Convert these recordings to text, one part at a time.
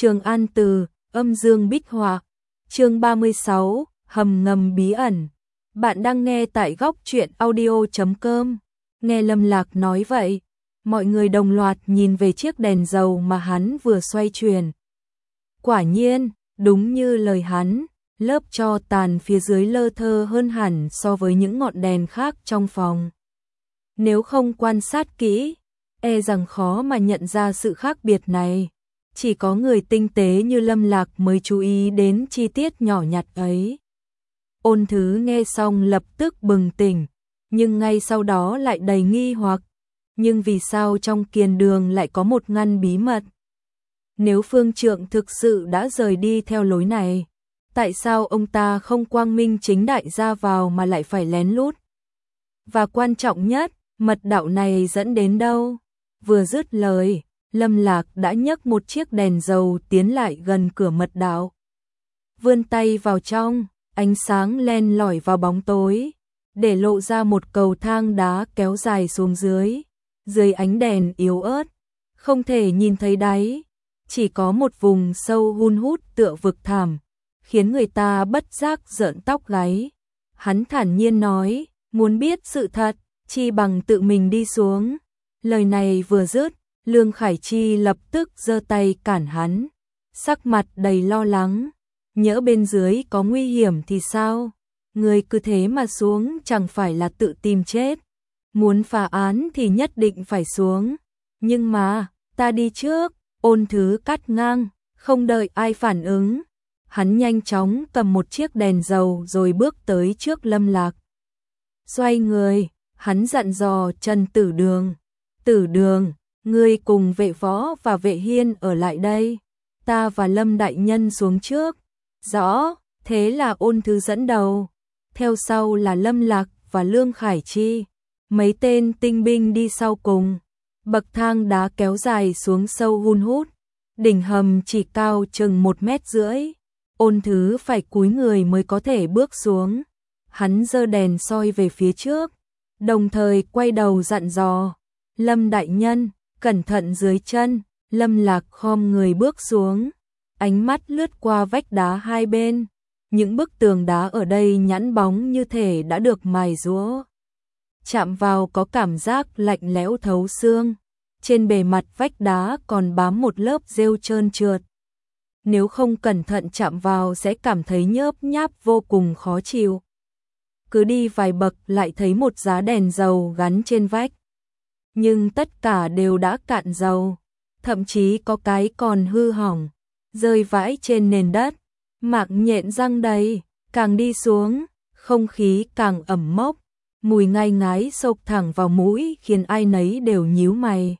Trường An Từ, âm dương bích họa. Chương 36, hầm ngầm bí ẩn. Bạn đang nghe tại góc truyện audio.com. Nghe Lâm Lạc nói vậy, mọi người đồng loạt nhìn về chiếc đèn dầu mà hắn vừa xoay chuyển. Quả nhiên, đúng như lời hắn, lớp tro tàn phía dưới lơ thơ hơn hẳn so với những ngọn đèn khác trong phòng. Nếu không quan sát kỹ, e rằng khó mà nhận ra sự khác biệt này. Chỉ có người tinh tế như Lâm Lạc mới chú ý đến chi tiết nhỏ nhặt ấy. Ôn Thứ nghe xong lập tức bừng tỉnh, nhưng ngay sau đó lại đầy nghi hoặc. Nhưng vì sao trong kiền đường lại có một ngăn bí mật? Nếu Phương Trượng thực sự đã rời đi theo lối này, tại sao ông ta không quang minh chính đại ra vào mà lại phải lén lút? Và quan trọng nhất, mật đạo này dẫn đến đâu? Vừa dứt lời, Lâm Lạc đã nhấc một chiếc đèn dầu tiến lại gần cửa mật đạo. Vươn tay vào trong, ánh sáng len lỏi vào bóng tối, để lộ ra một cầu thang đá kéo dài xuống dưới. Dưới ánh đèn yếu ớt, không thể nhìn thấy đáy, chỉ có một vùng sâu hun hút tựa vực thẳm, khiến người ta bất giác rợn tóc gáy. Hắn thản nhiên nói, muốn biết sự thật, chi bằng tự mình đi xuống. Lời này vừa dứt, Lương Khải Chi lập tức giơ tay cản hắn, sắc mặt đầy lo lắng. Nhỡ bên dưới có nguy hiểm thì sao? Người cứ thế mà xuống chẳng phải là tự tìm chết. Muốn phá án thì nhất định phải xuống. Nhưng mà, ta đi trước. Ôn Thứ cắt ngang, không đợi ai phản ứng. Hắn nhanh chóng cầm một chiếc đèn dầu rồi bước tới trước Lâm Lạc. Xoay người, hắn dặn dò Trần Tử Đường. Tử Đường, ngươi cùng Vệ Võ và Vệ Hiên ở lại đây. Ta và Lâm đại nhân xuống trước. Rõ, thế là Ôn Thứ dẫn đầu. Theo sau là Lâm Lạc và Lương Khải Chi. Mấy tên tinh binh đi sau cùng. Bậc thang đá kéo dài xuống sâu hun hút. Đỉnh hầm chỉ cao chừng 1,5 mét. Ôn Thứ phải cúi người mới có thể bước xuống. Hắn giơ đèn soi về phía trước, đồng thời quay đầu dặn dò. Lâm đại nhân, cẩn thận dưới chân. Lâm Lạc khom người bước xuống. Ánh mắt lướt qua vách đá hai bên. Những bức tường đá ở đây nhẵn bóng như thể đã được mài rũa. Chạm vào có cảm giác lạnh lẽo thấu xương. Trên bề mặt vách đá còn bám một lớp rêu trơn trượt. Nếu không cẩn thận chạm vào sẽ cảm thấy nhớp nháp vô cùng khó chịu. Cứ đi vài bậc lại thấy một giá đèn dầu gắn trên vách. Nhưng tất cả đều đã cạn dầu. Thậm chí có cái còn hư hỏng, rơi vãi trên nền đất. Mạng nhện răng đầy, càng đi xuống, không khí càng ẩm mốc. Mùi ngai ngái xộc thẳng vào mũi khiến ai nấy đều nhíu mày.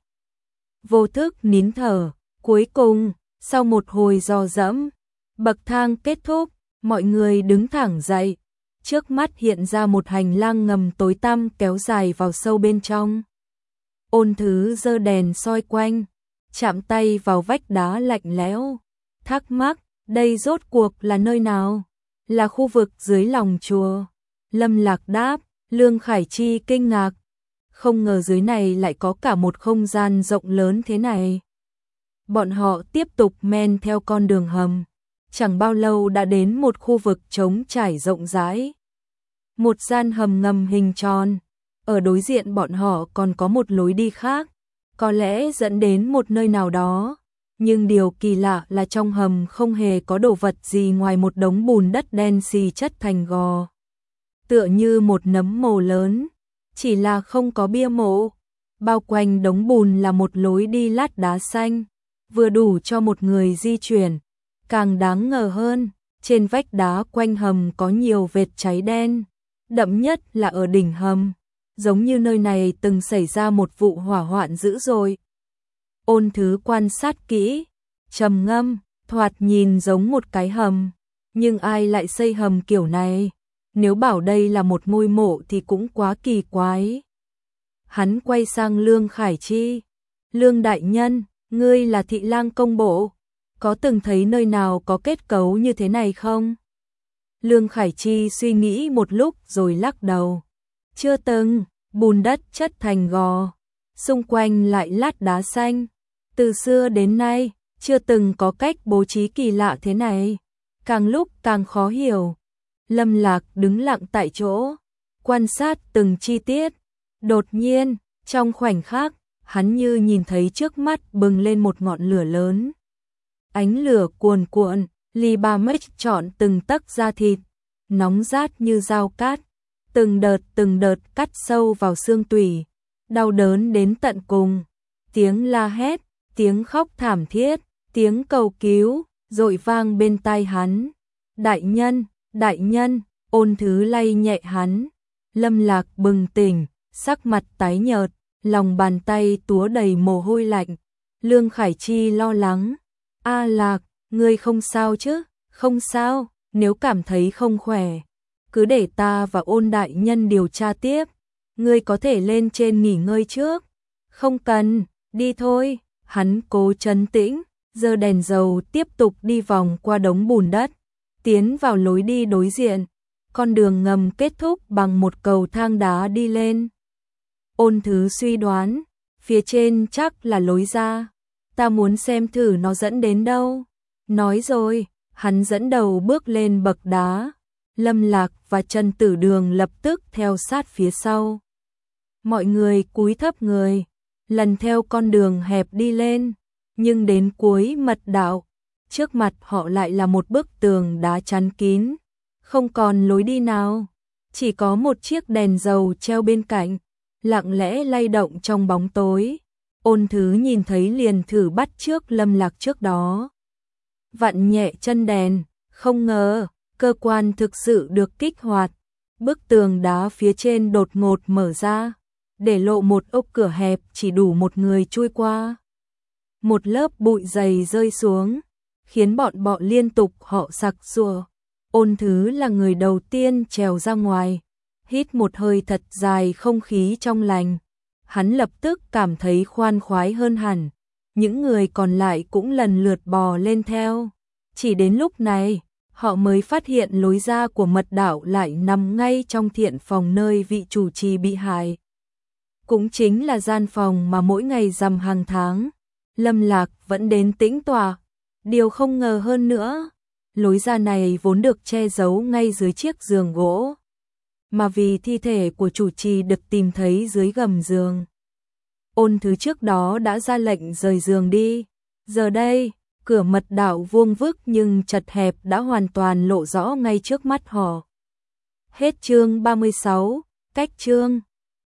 Vô thức nín thở, cuối cùng, sau một hồi dò dẫm, bậc thang kết thúc, mọi người đứng thẳng dậy. Trước mắt hiện ra một hành lang ngầm tối tăm kéo dài vào sâu bên trong. Ôn Thứ giơ đèn soi quanh, chạm tay vào vách đá lạnh lẽo, thắc mắc, đây rốt cuộc là nơi nào? Là khu vực dưới lòng chùa. Lâm Lạc đáp. Lương Khải Chi kinh ngạc, không ngờ dưới này lại có cả một không gian rộng lớn thế này. Bọn họ tiếp tục men theo con đường hầm, chẳng bao lâu đã đến một khu vực trống trải rộng rãi. Một gian hầm ngầm hình tròn, ở đối diện bọn họ còn có một lối đi khác, có lẽ dẫn đến một nơi nào đó. Nhưng điều kỳ lạ là trong hầm không hề có đồ vật gì ngoài một đống bùn đất đen xì chất thành gò. Tựa như một nấm mồ lớn, chỉ là không có bia mộ. Bao quanh đống bùn là một lối đi lát đá xanh, vừa đủ cho một người di chuyển. Càng đáng ngờ hơn, trên vách đá quanh hầm có nhiều vệt cháy đen, đậm nhất là ở đỉnh hầm, giống như nơi này từng xảy ra một vụ hỏa hoạn dữ dội. Ôn Thứ quan sát kỹ, trầm ngâm, thoạt nhìn giống một cái hầm, nhưng ai lại xây hầm kiểu này? Nếu bảo đây là một ngôi mộ thì cũng quá kỳ quái. Hắn quay sang Lương Khải Chi. Lương đại nhân, ngươi là thị lang công bộ, có từng thấy nơi nào có kết cấu như thế này không? Lương Khải Chi suy nghĩ một lúc rồi lắc đầu. Chưa từng, bùn đất chất thành gò, xung quanh lại lát đá xanh. Từ xưa đến nay, chưa từng có cách bố trí kỳ lạ thế này, càng lúc càng khó hiểu. Lâm Lạc đứng lặng tại chỗ, quan sát từng chi tiết. Đột nhiên, trong khoảnh khắc, hắn như nhìn thấy trước mắt bừng lên một ngọn lửa lớn. Ánh lửa cuồn cuộn, Ly Ba Mech chọn từng tấc da thịt, nóng rát như dao cát, từng đợt cắt sâu vào xương tủy, đau đớn đến tận cùng. Tiếng la hét, tiếng khóc thảm thiết, tiếng cầu cứu, dội vang bên tai hắn. Đại nhân, Ôn Thứ lay nhẹ hắn. Lâm Lạc bừng tỉnh, sắc mặt tái nhợt, lòng bàn tay túa đầy mồ hôi lạnh. Lương Khải Chi lo lắng. A Lạc, ngươi không sao chứ? Không sao, nếu cảm thấy không khỏe, cứ để ta và Ôn đại nhân điều tra tiếp. Ngươi có thể lên trên nghỉ ngơi trước. Không cần, đi thôi. Hắn cố trấn tĩnh, giơ đèn dầu tiếp tục đi vòng qua đống bùn đất, tiến vào lối đi đối diện. Con đường ngầm kết thúc bằng một cầu thang đá đi lên. Ôn Thứ suy đoán, phía trên chắc là lối ra. Ta muốn xem thử nó dẫn đến đâu. Nói rồi, hắn dẫn đầu bước lên bậc đá. Lâm Lạc và Trần Tử Đường lập tức theo sát phía sau. Mọi người cúi thấp người, lần theo con đường hẹp đi lên, nhưng đến cuối mật đạo, trước mặt họ lại là một bức tường đá chắn kín, không còn lối đi nào, chỉ có một chiếc đèn dầu treo bên cạnh, lặng lẽ lay động trong bóng tối. Ôn Thứ nhìn thấy liền thử bắt chước Lâm Lạc trước đó. Vặn nhẹ chân đèn, không ngờ, cơ quan thực sự được kích hoạt. Bức tường đá phía trên đột ngột mở ra, để lộ một ốc cửa hẹp chỉ đủ một người chui qua. Một lớp bụi dày rơi xuống, khiến bọn bọ liên tục họ sặc sụa. Ôn Thứ là người đầu tiên trèo ra ngoài, hít một hơi thật dài không khí trong lành. Hắn lập tức cảm thấy khoan khoái hơn hẳn. Những người còn lại cũng lần lượt bò lên theo. Chỉ đến lúc này, họ mới phát hiện lối ra của mật đạo lại nằm ngay trong thiện phòng nơi vị chủ trì bị hại. Cũng chính là gian phòng mà mỗi ngày rằm hàng tháng, Lâm Lạc vẫn đến tĩnh tọa. Điều không ngờ hơn nữa, lối ra này vốn được che giấu ngay dưới chiếc giường gỗ, mà vì thi thể của chủ trì được tìm thấy dưới gầm giường. Ôn Thứ trước đó đã ra lệnh rời giường đi. Giờ đây, cửa mật đạo vuông vức nhưng chật hẹp đã hoàn toàn lộ rõ ngay trước mắt họ. Hết chương 36, cách chương.